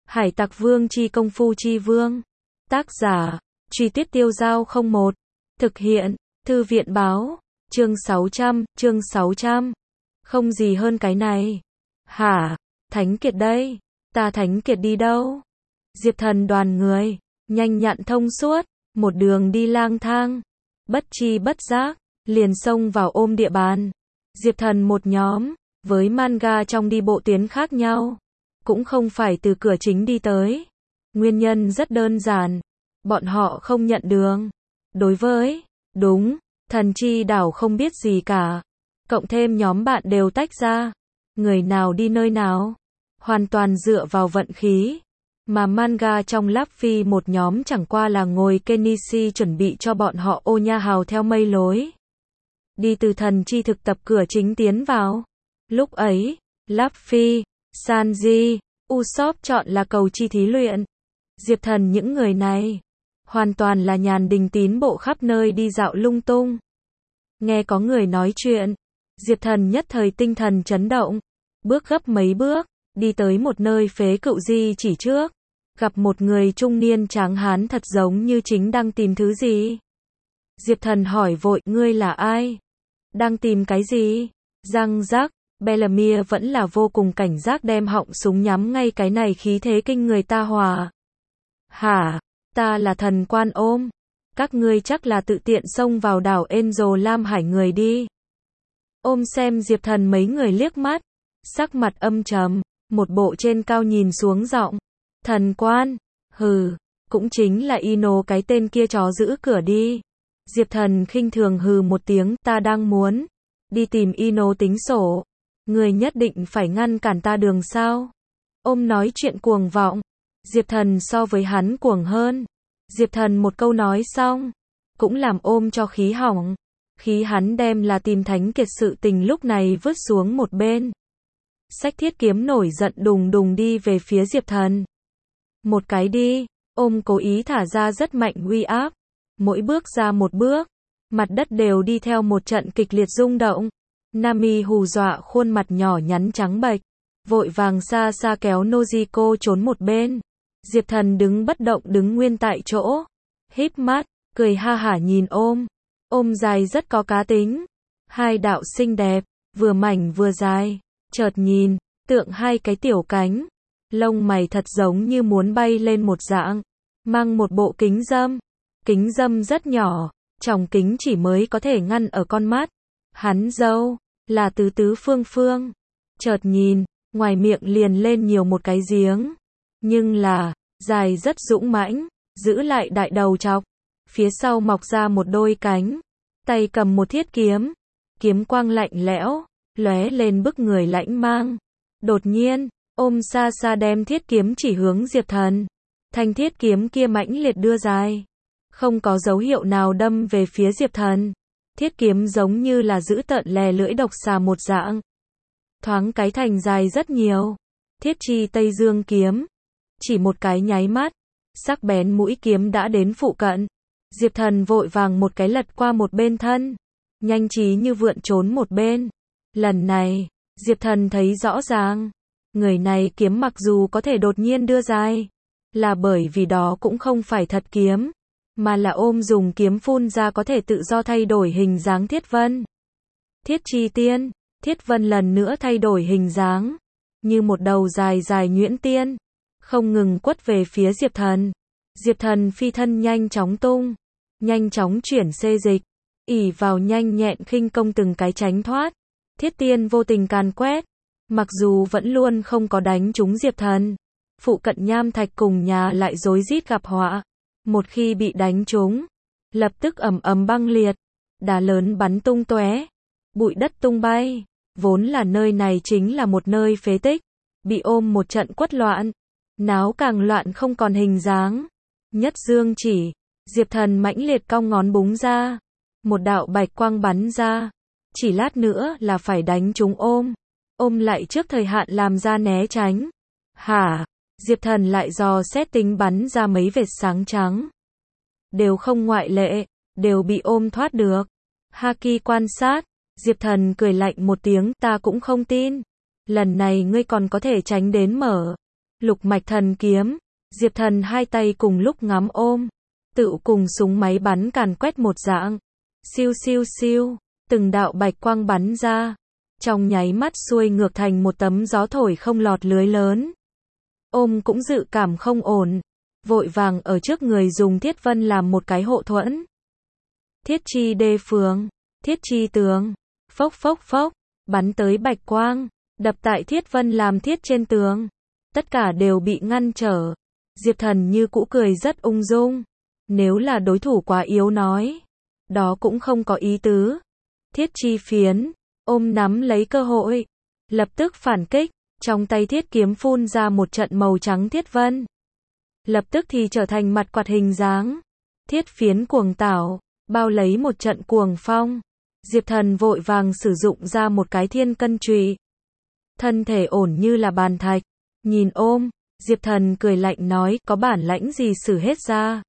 Hải Tặc Vương chi công phu chi vương. Tác giả, Truy Tuyết Tiêu Dao 01. Thực hiện, Thư viện báo, chương 600. Không gì hơn cái này. Hả, Thánh Kiệt đây. Ta Thánh Kiệt đi đâu? Diệp Thần đoàn người, nhanh nhặn thông suốt, một đường đi lang thang. Bất chi bất giác, liền xông vào ôm địa bàn. Diệp Thần một nhóm, với manga trong đi bộ tuyến khác nhau. Cũng không phải từ cửa chính đi tới. Nguyên nhân rất đơn giản. Bọn họ không nhận đường. Đối với, đúng, thần chi đảo không biết gì cả. Cộng thêm nhóm bạn đều tách ra. Người nào đi nơi nào. Hoàn toàn dựa vào vận khí. Mà manga trong Luffy một nhóm chẳng qua là ngồi Kenichi chuẩn bị cho bọn họ ô nha hào theo mây lối. Đi từ thần chi thực tập cửa chính tiến vào. Lúc ấy, Luffy, Sanji, Usopp chọn là cầu chi thí luyện. Diệp Thần những người này, hoàn toàn là nhàn đình tín bộ khắp nơi đi dạo lung tung. Nghe có người nói chuyện, Diệp Thần nhất thời tinh thần chấn động. Bước gấp mấy bước, đi tới một nơi phế cựu di chỉ trước. Gặp một người trung niên tráng hán thật giống như chính đang tìm thứ gì. Diệp Thần hỏi vội, ngươi là ai? Đang tìm cái gì? Răng rắc, Bellamy vẫn là vô cùng cảnh giác đem họng súng nhắm ngay cái này khí thế kinh người ta hòa. Hả? Ta là thần quan ôm. Các ngươi chắc là tự tiện xông vào đảo Angel Lam Hải người đi. Ôm xem Diệp Thần mấy người liếc mắt. Sắc mặt âm trầm, một bộ trên cao nhìn xuống giọng. Thần quan, hừ, cũng chính là Ino cái tên kia chó giữ cửa đi. Diệp Thần khinh thường hừ một tiếng, ta đang muốn đi tìm Ino tính sổ. Người nhất định phải ngăn cản ta đường sao? Ôm nói chuyện cuồng vọng. Diệp Thần so với hắn cuồng hơn. Diệp Thần một câu nói xong, cũng làm ôm cho khí hỏng. Khí hắn đem là tìm Thánh Kiệt sự tình lúc này vứt xuống một bên. Xách thiết kiếm nổi giận đùng đùng đi về phía Diệp Thần. Một cái đi, ôm cố ý thả ra rất mạnh uy áp. Mỗi bước ra một bước, mặt đất đều đi theo một trận kịch liệt rung động. Nami hù dọa khuôn mặt nhỏ nhắn trắng bệch, vội vàng xa xa kéo Nojiko trốn một bên. Diệp Thần đứng bất động đứng nguyên tại chỗ, híp mắt, cười ha hả nhìn ôm. Ôm dài rất có cá tính. Hai đạo xinh đẹp, vừa mảnh vừa dài, chợt nhìn, tượng hai cái tiểu cánh. Lông mày thật giống như muốn bay lên một dạng. Mang một bộ kính dâm. Kính dâm rất nhỏ, tròng kính chỉ mới có thể ngăn ở con mắt. Hắn dâu, là tứ tứ phương phương. Chợt nhìn, ngoài miệng liền lên nhiều một cái giếng. Nhưng là, dài rất dũng mãnh, giữ lại đại đầu chọc. Phía sau mọc ra một đôi cánh. Tay cầm một thiết kiếm. Kiếm quang lạnh lẽo, lóe lên bức người lãnh mang. Đột nhiên, ôm xa xa đem thiết kiếm chỉ hướng Diệp Thần. Thanh thiết kiếm kia mãnh liệt đưa dài. Không có dấu hiệu nào đâm về phía Diệp Thần. Thiết kiếm giống như là giữ tợn lè lưỡi độc xà một dạng. Thoáng cái thành dài rất nhiều. Thiết chi Tây Dương kiếm. Chỉ một cái nháy mắt. Sắc bén mũi kiếm đã đến phụ cận. Diệp Thần vội vàng một cái lật qua một bên thân. Nhanh trí như vượn trốn một bên. Lần này, Diệp Thần thấy rõ ràng. Người này kiếm mặc dù có thể đột nhiên đưa dài. Là bởi vì đó cũng không phải thật kiếm. Mà là ôm dùng kiếm phun ra có thể tự do thay đổi hình dáng thiết vân. Thiết chi tiên, thiết vân lần nữa thay đổi hình dáng. Như một đầu dài dài nhuyễn tiên. Không ngừng quất về phía Diệp Thần. Diệp Thần phi thân nhanh chóng tung. Nhanh chóng chuyển xê dịch. Ỷ vào nhanh nhẹn khinh công từng cái tránh thoát. Thiết tiên vô tình càn quét. Mặc dù vẫn luôn không có đánh trúng Diệp Thần. Phụ cận nham thạch cùng nhà lại rối rít gặp họa. Một khi bị đánh trúng, lập tức ầm ầm băng liệt, đá lớn bắn tung tóe, bụi đất tung bay. Vốn là nơi này chính là một nơi phế tích, bị ôm một trận quất loạn, náo càng loạn không còn hình dáng. Nhất dương chỉ, Diệp Thần mãnh liệt cong ngón búng ra, một đạo bạch quang bắn ra, chỉ lát nữa là phải đánh trúng ôm. Ôm lại trước thời hạn làm ra né tránh. Hả? Diệp Thần lại dò xét tính bắn ra mấy vệt sáng trắng. Đều không ngoại lệ, đều bị ôm thoát được. Haki quan sát, Diệp Thần cười lạnh một tiếng, ta cũng không tin. Lần này ngươi còn có thể tránh đến mở. Lục mạch thần kiếm, Diệp Thần hai tay cùng lúc ngắm ôm, tự cùng súng máy bắn càn quét một dạng. Siêu siêu siêu, từng đạo bạch quang bắn ra, trong nháy mắt xuôi ngược thành một tấm gió thổi không lọt lưới lớn. Ôm cũng dự cảm không ổn, vội vàng ở trước người dùng thiết vân làm một cái hộ thuẫn. Thiết chi đê phường, thiết chi tường, phốc phốc phốc, bắn tới bạch quang, đập tại thiết vân làm thiết trên tường. Tất cả đều bị ngăn trở. Diệp Thần như cũ cười rất ung dung. Nếu là đối thủ quá yếu nói, đó cũng không có ý tứ. Thiết chi phiến, ôm nắm lấy cơ hội, lập tức phản kích, trong tay thiết kiếm phun ra một trận màu trắng thiết vân. Lập tức thì trở thành mặt quạt hình dáng. Thiết phiến cuồng tảo, bao lấy một trận cuồng phong. Diệp Thần vội vàng sử dụng ra một cái thiên cân trùy. Thân thể ổn như là bàn thạch. Nhìn ôm, Diệp Thần cười lạnh nói, có bản lãnh gì sử hết ra.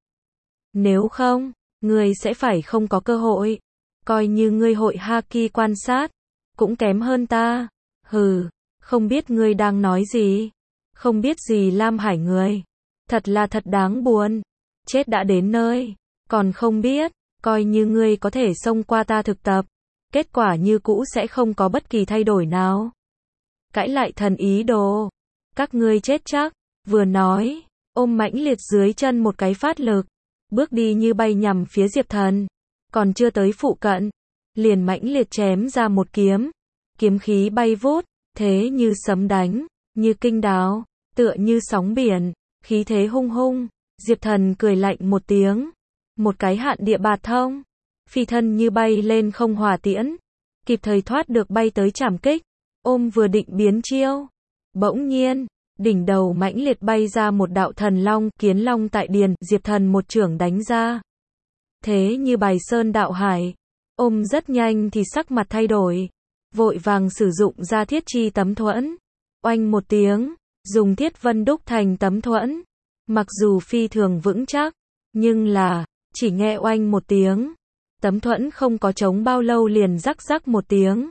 Nếu không, ngươi sẽ phải không có cơ hội. Coi như ngươi hội haki quan sát, cũng kém hơn ta. Hừ, không biết ngươi đang nói gì. Không biết gì Lam Hải người. Thật là thật đáng buồn. Chết đã đến nơi, còn không biết, coi như ngươi có thể xông qua ta thực tập. Kết quả như cũ sẽ không có bất kỳ thay đổi nào. Cãi lại thần ý đồ. Các ngươi chết chắc. Vừa nói, ôm mãnh liệt dưới chân một cái phát lực, bước đi như bay nhằm phía Diệp Thần. Còn chưa tới phụ cận, liền mãnh liệt chém ra một kiếm. Kiếm khí bay vút, thế như sấm đánh, như kinh đáo, tựa như sóng biển, khí thế hung hung. Diệp Thần cười lạnh một tiếng, một cái hạn địa bạt thông, phi thân như bay lên không hỏa tiễn, kịp thời thoát được bay tới trảm kích. Ôm vừa định biến chiêu, bỗng nhiên, đỉnh đầu mãnh liệt bay ra một đạo thần long, kiến long tại điền, Diệp Thần một chưởng đánh ra. Thế như bài sơn đạo hải, ôm rất nhanh thì sắc mặt thay đổi, vội vàng sử dụng ra thiết chi tấm thuẫn. Oanh một tiếng, dùng thiết vân đúc thành tấm thuẫn. Mặc dù phi thường vững chắc, nhưng là, chỉ nghe oanh một tiếng, tấm thuẫn không có chống bao lâu liền rắc rắc một tiếng.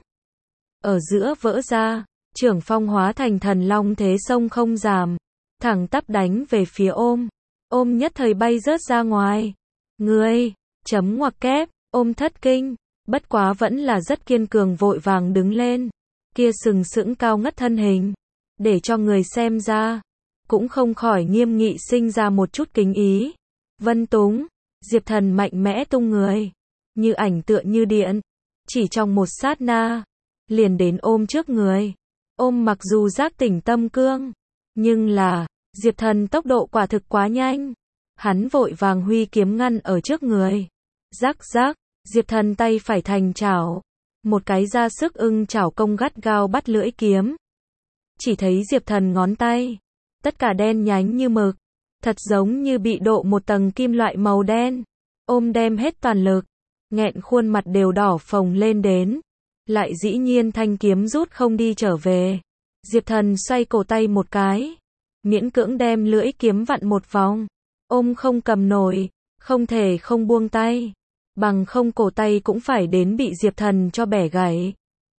Ở giữa vỡ ra, chưởng phong hóa thành thần long thế sông không giảm, thẳng tắp đánh về phía ôm. Ôm nhất thời bay rớt ra ngoài. Ngươi, chấm ngoặc kép, ôm thất kinh, bất quá vẫn là rất kiên cường vội vàng đứng lên. Kia sừng sững cao ngất thân hình, để cho người xem ra, cũng không khỏi nghiêm nghị sinh ra một chút kính ý. Vân túng, Diệp Thần mạnh mẽ tung người, như ảnh tựa như điện, chỉ trong một sát na, liền đến ôm trước người. Ôm mặc dù giác tỉnh tâm cương, nhưng là, Diệp Thần tốc độ quả thực quá nhanh. Hắn vội vàng huy kiếm ngăn ở trước người. Rắc rắc, Diệp Thần tay phải thành chảo, một cái ra sức ưng chảo công gắt gao bắt lưỡi kiếm. Chỉ thấy Diệp Thần ngón tay, tất cả đen nhánh như mực, thật giống như bị độ một tầng kim loại màu đen. Ôm đem hết toàn lực, nghẹn khuôn mặt đều đỏ phồng lên đến. Lại dĩ nhiên thanh kiếm rút không đi trở về. Diệp Thần xoay cổ tay một cái, miễn cưỡng đem lưỡi kiếm vặn một vòng. Ôm không cầm nổi, không thể không buông tay, bằng không cổ tay cũng phải đến bị Diệp Thần cho bẻ gãy.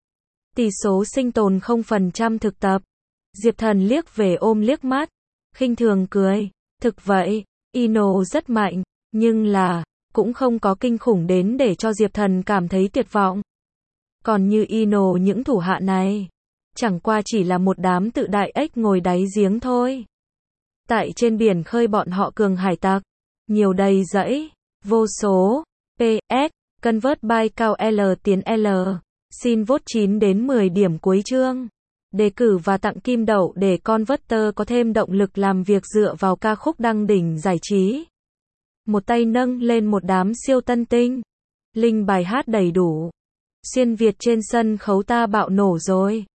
Tỷ số sinh tồn 0% thực tập. Diệp Thần liếc về ôm liếc mắt, khinh thường cười, thực vậy, Ino rất mạnh, nhưng là, cũng không có kinh khủng đến để cho Diệp Thần cảm thấy tuyệt vọng. Còn như Ino những thủ hạ này, chẳng qua chỉ là một đám tự đại ếch ngồi đáy giếng thôi. Tại trên biển khơi bọn họ cường hải tặc, nhiều đầy dẫy, vô số, PS, convert by cao L tiến L, xin vote 9 đến 10 điểm cuối chương. Đề cử và tặng kim đậu để Converter có thêm động lực làm việc dựa vào ca khúc đăng đỉnh giải trí. Một tay nâng lên một đám siêu tân tinh. Link bài hát đầy đủ. Xuyên Việt trên sân khấu ta bạo nổ rồi.